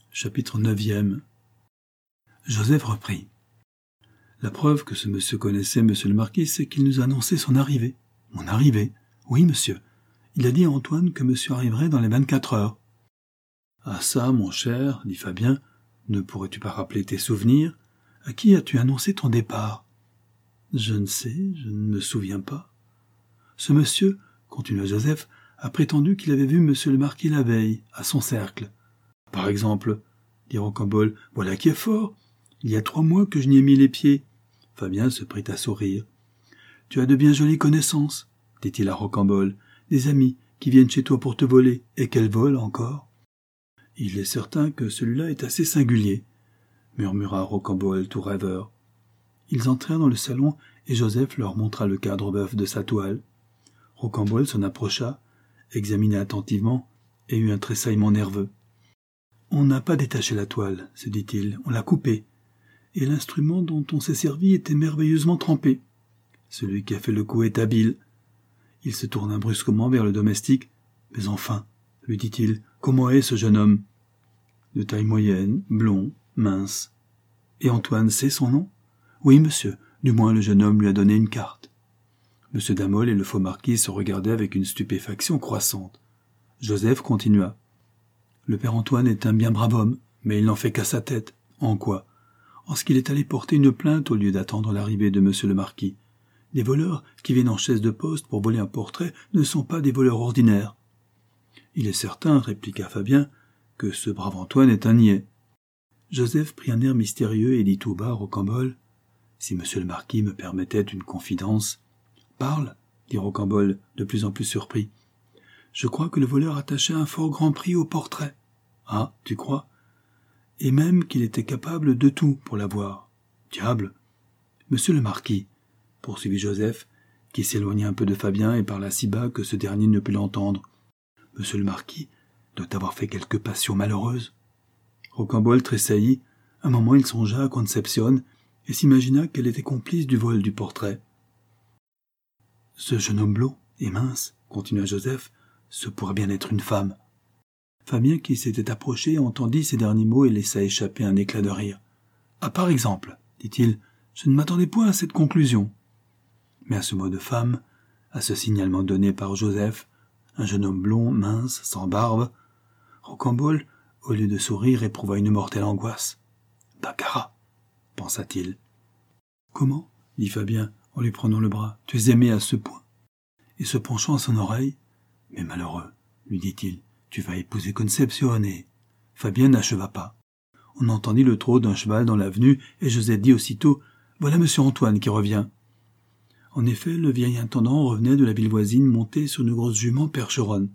Chapitre 9e. Joseph reprit. La preuve que ce monsieur connaissait monsieur le marquis, c'est qu'il nous a annoncé son arrivée. Mon arrivée? Oui, monsieur. Il a dit à Antoine que monsieur arriverait dans les 24 heures. Ah ça, mon cher, dit Fabien, ne pourrais-tu pas rappeler tes souvenirs? À qui as-tu annoncé ton départ? Je ne sais, je ne me souviens pas. Ce monsieur, continua Joseph, a prétendu qu'il avait vu monsieur le marquis la veille, à son cercle. Par exemple, dit Rocambole, voilà qui est fort. Il y a 3 mois que je n'y ai mis les pieds. Fabien se prit à sourire. Tu as de bien jolies connaissances, dit-il à Rocambole, des amis qui viennent chez toi pour te voler, et qu'elles volent encore. Il est certain que celui-là est assez singulier, murmura Rocambole tout rêveur. Ils entrèrent dans le salon et Joseph leur montra le cadre bœuf de sa toile. Rocambole s'en approcha, examina attentivement et eut un tressaillement nerveux. On n'a pas détaché la toile, se dit-il, on l'a coupée, et l'instrument dont on s'est servi était merveilleusement trempé. Celui qui a fait le coup est habile. Il se tourna brusquement vers le domestique. Mais enfin, lui dit-il, comment est ce jeune homme? De taille moyenne, blond, mince. Et Antoine sait son nom? Oui, monsieur, du moins le jeune homme lui a donné une carte. Monsieur Damol et le faux marquis se regardaient avec une stupéfaction croissante. Joseph continua. Le père Antoine est un bien brave homme, mais il n'en fait qu'à sa tête. En quoi? En ce qu'il est allé porter une plainte au lieu d'attendre l'arrivée de monsieur le marquis. Les voleurs qui viennent en chaise de poste pour voler un portrait ne sont pas des voleurs ordinaires. Il est certain, répliqua Fabien, que ce brave Antoine est un niais. Joseph prit un air mystérieux et dit tout bas à Rocambole. Si monsieur le marquis me permettait une confidence. Parle, dit Rocambole, de plus en plus surpris. Je crois que le voleur attachait un fort grand prix au portrait. Ah, tu crois? Et même qu'il était capable de tout pour l'avoir. Diable! Monsieur le marquis, poursuivit Joseph, qui s'éloigna un peu de Fabien et parla si bas que ce dernier ne put l'entendre. Monsieur le marquis doit avoir fait quelque passion malheureuse. Rocambole tressaillit. Un moment il songea à Concepcion et s'imagina qu'elle était complice du vol du portrait. Ce jeune homme blond et mince, continua Joseph, ce pourrait bien être une femme. Fabien, qui s'était approché, entendit ces derniers mots et laissa échapper un éclat de rire. Ah, par exemple, dit-il, je ne m'attendais point à cette conclusion. Mais à ce mot de femme, à ce signalement donné par Joseph, un jeune homme blond, mince, sans barbe, Rocambole, au lieu de sourire, éprouva une mortelle angoisse. Baccarat, pensa-t-il. Comment? Dit Fabien, en lui prenant le bras. Tu es aimé à ce point? Et se penchant à son oreille, mais malheureux, lui dit-il, tu vas épouser Concepcion et... Fabien n'acheva pas. On entendit le trot d'un cheval dans l'avenue et Joseph dit aussitôt « Voilà monsieur Antoine qui revient ». En effet, le vieil intendant revenait de la ville voisine monté sur une grosse jument percheronne.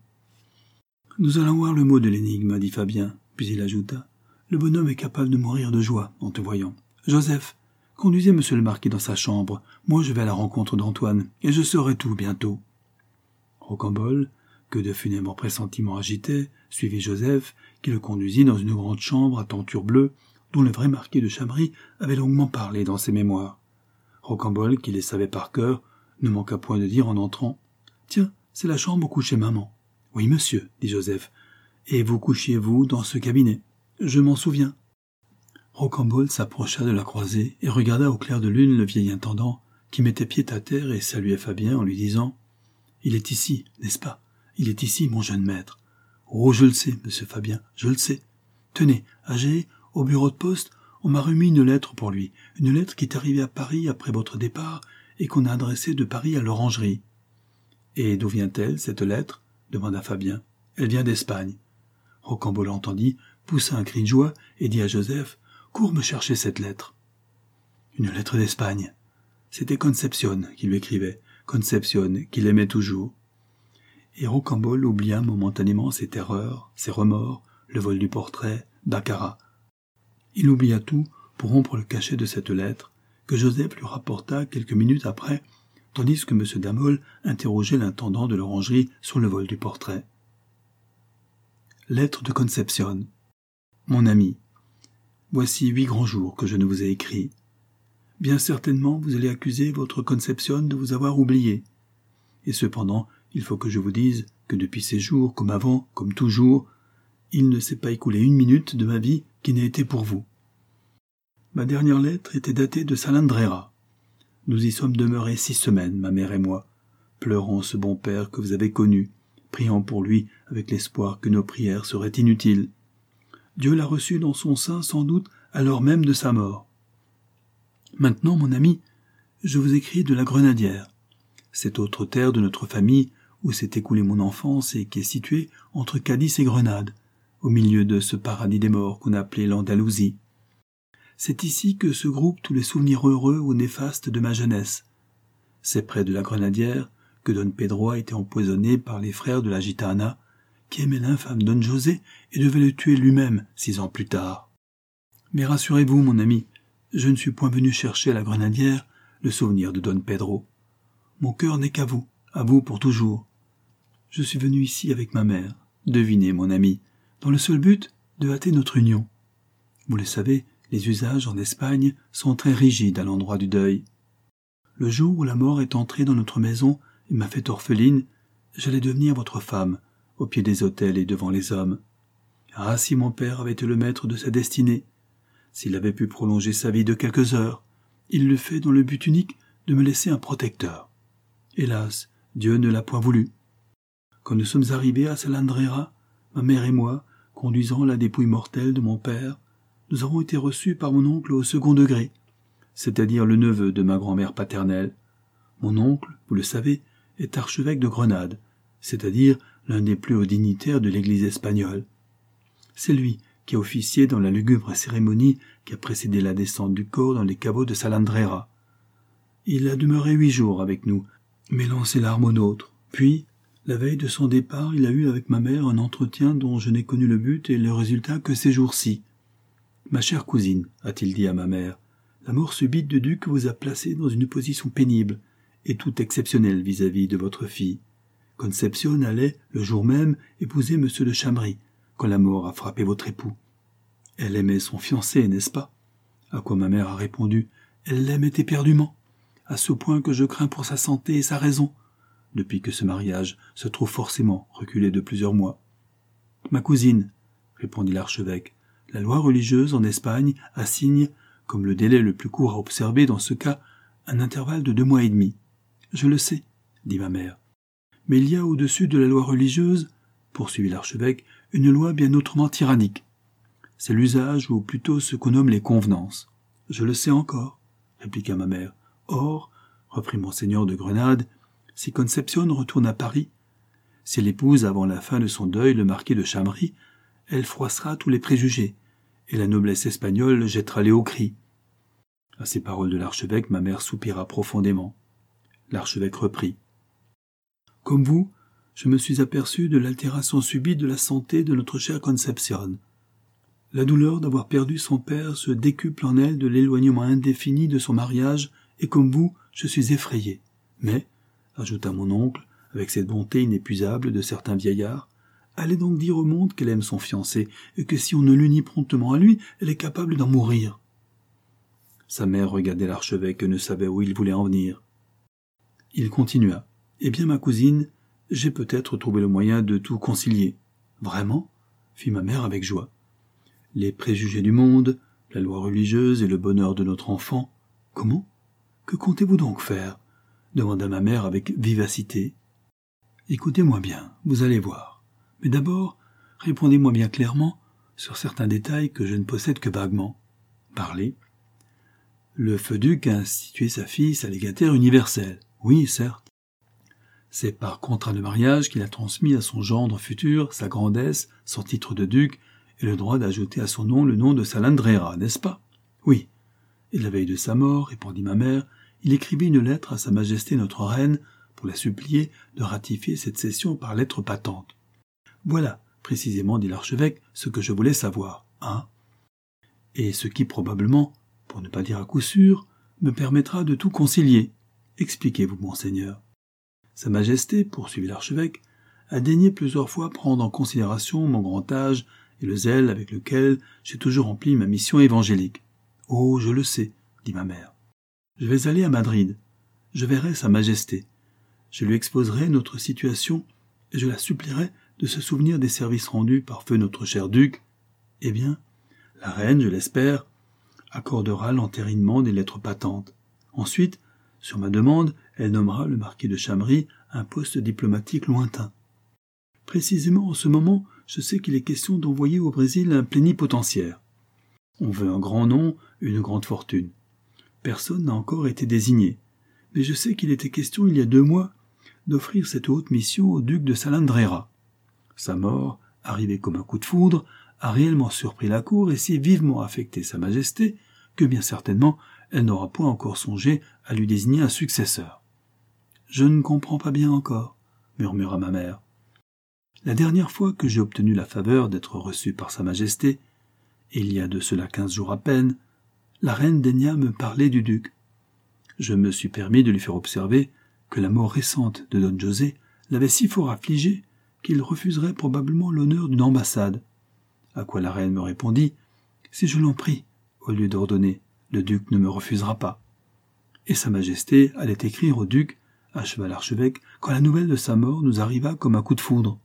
« Nous allons voir le mot de l'énigme, dit Fabien, puis il ajouta « Le bonhomme est capable de mourir de joie en te voyant. Joseph, conduisez monsieur le marquis dans sa chambre. Moi je vais à la rencontre d'Antoine, et je saurai tout bientôt. » Rocambole, que de funèbres pressentiments agitaient, suivit Joseph, qui le conduisit dans une grande chambre à tenture bleue, dont le vrai marquis de Chamry avait longuement parlé dans ses mémoires. Rocambole, qui les savait par cœur, ne manqua point de dire en entrant « Tiens, c'est la chambre où couchait maman. »« Oui, monsieur, dit Joseph. Et vous couchiez-vous dans ce cabinet? Je m'en souviens. » Rocambole s'approcha de la croisée et regarda au clair de lune le vieil intendant, qui mettait pied à terre et saluait Fabien en lui disant « Il est ici, n'est-ce pas? Il est ici, mon jeune maître. Oh, je le sais, monsieur Fabien, je le sais. Tenez, âgé, au bureau de poste, on m'a remis une lettre pour lui, une lettre qui est arrivée à Paris après votre départ et qu'on a adressée de Paris à l'Orangerie. »« Et d'où vient-elle, cette lettre ?» demanda Fabien. « Elle vient d'Espagne. » Rocambole entendit, poussa un cri de joie et dit à Joseph « Cours me chercher cette lettre. » Une lettre d'Espagne. C'était Concepcion qui lui écrivait, Concepcion qui l'aimait toujours. Et Rocambole oublia momentanément ses terreurs, ses remords, le vol du portrait, baccarat. Il oublia tout pour rompre le cachet de cette lettre, que Joseph lui rapporta quelques minutes après, tandis que M. Damol interrogeait l'intendant de l'orangerie sur le vol du portrait. Lettre de Concepcion. Mon ami, voici 8 grands jours que je ne vous ai écrit. Bien certainement, vous allez accuser votre Concepcion de vous avoir oublié. Et cependant, il faut que je vous dise que depuis ces jours, comme avant, comme toujours, Il ne s'est pas écoulé une minute de ma vie qui n'ait été pour vous. Ma dernière lettre était datée de Salandrera. Nous y sommes demeurés 6 semaines, ma mère et moi, pleurant ce bon père que vous avez connu, priant pour lui avec l'espoir que nos prières seraient inutiles. Dieu l'a reçu dans son sein sans doute à l'heure même de sa mort. Maintenant, mon ami, je vous écris de la Grenadière, cette autre terre de notre famille où s'est écoulée mon enfance et qui est située entre Cadix et Grenade, au milieu de ce paradis des morts qu'on appelait l'Andalousie. C'est ici que se groupent tous les souvenirs heureux ou néfastes de ma jeunesse. C'est près de la Grenadière que Don Pedro a été empoisonné par les frères de la Gitana, qui aimaient l'infâme Don José et devaient le tuer lui-même 6 ans plus tard. Mais rassurez-vous, mon ami, je ne suis point venu chercher à la Grenadière le souvenir de Don Pedro. Mon cœur n'est qu'à vous pour toujours. Je suis venu ici avec ma mère, devinez, mon ami, dans le seul but de hâter notre union. Vous le savez, les usages en Espagne sont très rigides à l'endroit du deuil. Le jour où la mort est entrée dans notre maison et m'a fait orpheline, j'allais devenir votre femme, au pied des autels et devant les hommes. Ah, si mon père avait été le maître de sa destinée, s'il avait pu prolonger sa vie de quelques heures, il le fait dans le but unique de me laisser un protecteur. Hélas, Dieu ne l'a point voulu. Quand nous sommes arrivés à Salandrera, ma mère et moi, conduisant la dépouille mortelle de mon père, nous avons été reçus par mon oncle au second degré, c'est-à-dire le neveu de ma grand-mère paternelle. Mon oncle, vous le savez, est archevêque de Grenade, c'est-à-dire l'un des plus hauts dignitaires de l'Église espagnole. C'est lui qui a officié dans la lugubre cérémonie qui a précédé la descente du corps dans les caveaux de Salandrera. Il a demeuré 8 jours avec nous, mêlant ses larmes aux nôtres. Puis, la veille de son départ, il a eu avec ma mère un entretien dont je n'ai connu le but et le résultat que ces jours-ci. « Ma chère cousine, a-t-il dit à ma mère, la mort subite du duc vous a placé dans une position pénible et tout exceptionnelle vis-à-vis de votre fille. Concepcion allait, le jour même, épouser M. de Chamry, quand la mort a frappé votre époux. Elle aimait son fiancé, n'est-ce pas? À quoi ma mère a répondu, elle l'aimait éperdument, à ce point que je crains pour sa santé et sa raison, depuis que ce mariage se trouve forcément reculé de plusieurs mois. Ma cousine, répondit l'archevêque, la loi religieuse en Espagne assigne, comme le délai le plus court à observer dans ce cas, un intervalle de 2 mois et demi. Je le sais, dit ma mère. Mais il y a au-dessus de la loi religieuse, poursuivit l'archevêque, une loi bien autrement tyrannique. C'est l'usage, ou plutôt ce qu'on nomme les convenances. Je le sais encore, répliqua ma mère. Or, reprit monseigneur de Grenade, si Concepcion retourne à Paris, si elle épouse avant la fin de son deuil le marquis de Chamry, elle froissera tous les préjugés, et la noblesse espagnole jettera les hauts cris. À ces paroles de l'archevêque, ma mère soupira profondément. L'archevêque reprit. Comme vous, je me suis aperçu de l'altération subite de la santé de notre chère Concepcion. La douleur d'avoir perdu son père se décuple en elle de l'éloignement indéfini de son mariage, et comme vous, je suis effrayé. Mais, ajouta mon oncle, avec cette bonté inépuisable de certains vieillards, allez donc dire au monde qu'elle aime son fiancé, et que si on ne l'unit promptement à lui, elle est capable d'en mourir. Sa mère regardait l'archevêque et ne savait où il voulait en venir. Il continua. Eh bien, ma cousine, j'ai peut-être trouvé le moyen de tout concilier. Vraiment? Fit ma mère avec joie. Les préjugés du monde, la loi religieuse et le bonheur de notre enfant. Comment? Que comptez-vous donc faire? Demanda ma mère avec vivacité. Écoutez-moi bien, vous allez voir. Mais d'abord, répondez-moi bien clairement sur certains détails que je ne possède que vaguement. Parlez. Le feu duc a institué sa fille sa légataire universelle. Oui, certes. C'est par contrat de mariage qu'il a transmis à son gendre futur sa grandesse, son titre de duc et le droit d'ajouter à son nom le nom de Salandrera, n'est-ce pas? Oui. Et la veille de sa mort, répondit ma mère, il écrivit une lettre à sa majesté notre reine pour la supplier de ratifier cette cession par lettre patente. Voilà, précisément, dit l'archevêque, ce que je voulais savoir, hein? Et ce qui probablement, pour ne pas dire à coup sûr, me permettra de tout concilier. Expliquez-vous, monseigneur. Sa majesté, poursuivit l'archevêque, a daigné plusieurs fois prendre en considération mon grand âge et le zèle avec lequel j'ai toujours rempli ma mission évangélique. Oh, je le sais, dit ma mère. Je vais aller à Madrid. Je verrai sa majesté. Je lui exposerai notre situation et je la supplierai de se souvenir des services rendus par feu notre cher duc, eh bien, la reine, je l'espère, accordera l'entérinement des lettres patentes. Ensuite, sur ma demande, elle nommera le marquis de Chamery à un poste diplomatique lointain. Précisément en ce moment, je sais qu'il est question d'envoyer au Brésil un plénipotentiaire. On veut un grand nom, une grande fortune. Personne n'a encore été désigné, mais je sais qu'il était question il y a 2 mois d'offrir cette haute mission au duc de Salandrera. Sa mort, arrivée comme un coup de foudre, a réellement surpris la cour et si vivement affecté sa majesté que bien certainement elle n'aura point encore songé à lui désigner un successeur. « Je ne comprends pas bien encore, » murmura ma mère. La dernière fois que j'ai obtenu la faveur d'être reçu par sa majesté, et il y a de cela 15 jours à peine, la reine daigna me parler du duc. Je me suis permis de lui faire observer que la mort récente de Don José l'avait si fort affligé qu'il refuserait probablement l'honneur d'une ambassade. À quoi la reine me répondit « Si je l'en prie, au lieu d'ordonner, le duc ne me refusera pas. » Et sa majesté allait écrire au duc, acheva l'archevêque, quand la nouvelle de sa mort nous arriva comme un coup de foudre.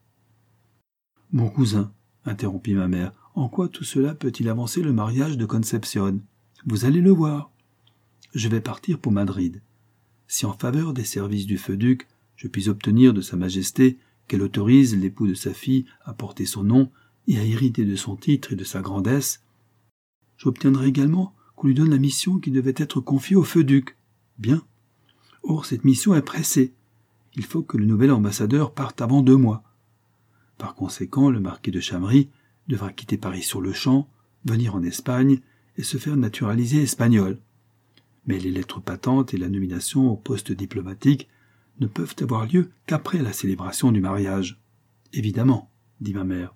« Mon cousin, interrompit ma mère, en quoi tout cela peut-il avancer le mariage de Concepcion? Vous allez le voir. Je vais partir pour Madrid. Si en faveur des services du feu duc, je puis obtenir de sa majesté qu'elle autorise l'époux de sa fille à porter son nom et à hériter de son titre et de sa grandesse, j'obtiendrai également qu'on lui donne la mission qui devait être confiée au feu duc. Bien. Or, cette mission est pressée. Il faut que le nouvel ambassadeur parte avant 2 mois. Par conséquent, le marquis de Chamery devra quitter Paris sur le champ, venir en Espagne et se faire naturaliser espagnol. Mais les lettres patentes et la nomination au poste diplomatique ne peuvent avoir lieu qu'après la célébration du mariage. Évidemment, dit ma mère.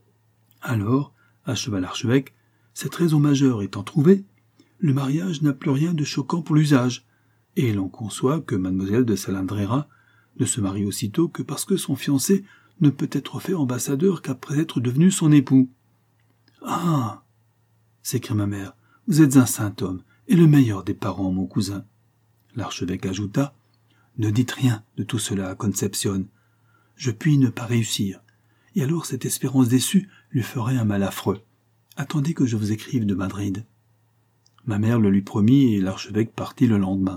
Alors, acheva l'archevêque, cette raison majeure étant trouvée, le mariage n'a plus rien de choquant pour l'usage, et l'on conçoit que mademoiselle de Salandrera ne se marie aussitôt que parce que son fiancé ne peut être fait ambassadeur qu'après être devenu son époux. « Ah !» s'écria ma mère, « vous êtes un saint homme, et le meilleur des parents, mon cousin. » L'archevêque ajouta, « Ne dites rien de tout cela à Concepcion. Je puis ne pas réussir, et alors cette espérance déçue lui ferait un mal affreux. Attendez que je vous écrive de Madrid. » Ma mère le lui promit, et l'archevêque partit le lendemain.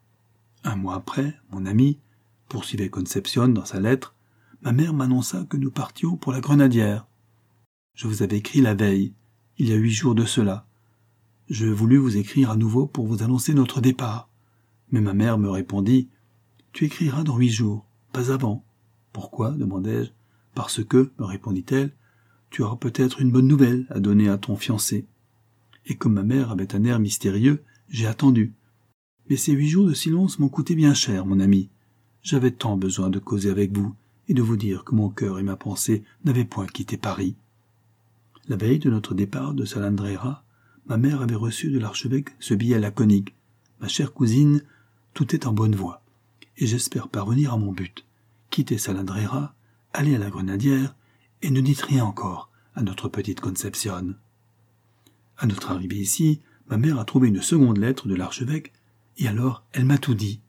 1 mois après, mon ami, poursuivait Concepcion dans sa lettre, ma mère m'annonça que nous partions pour la Grenadière. Je vous avais écrit la veille, il y a 8 jours de cela. Je voulus vous écrire à nouveau pour vous annoncer notre départ. Mais ma mère me répondit « Tu écriras dans 8 jours, pas avant. »« Pourquoi ?» demandai-je. « Parce que, me répondit-elle, tu auras peut-être une bonne nouvelle à donner à ton fiancé. » Et comme ma mère avait un air mystérieux, j'ai attendu. Mais ces 8 jours de silence m'ont coûté bien cher, mon ami. J'avais tant besoin de causer avec vous et de vous dire que mon cœur et ma pensée n'avaient point quitté Paris. La veille de notre départ de Salandrera, ma mère avait reçu de l'archevêque ce billet laconique. Ma chère cousine, tout est en bonne voie, et j'espère parvenir à mon but. Quittez Salandrera, allez à la Grenadière, et ne dites rien encore à notre petite Concepcion. À notre arrivée ici, ma mère a trouvé une seconde lettre de l'archevêque, et alors elle m'a tout dit.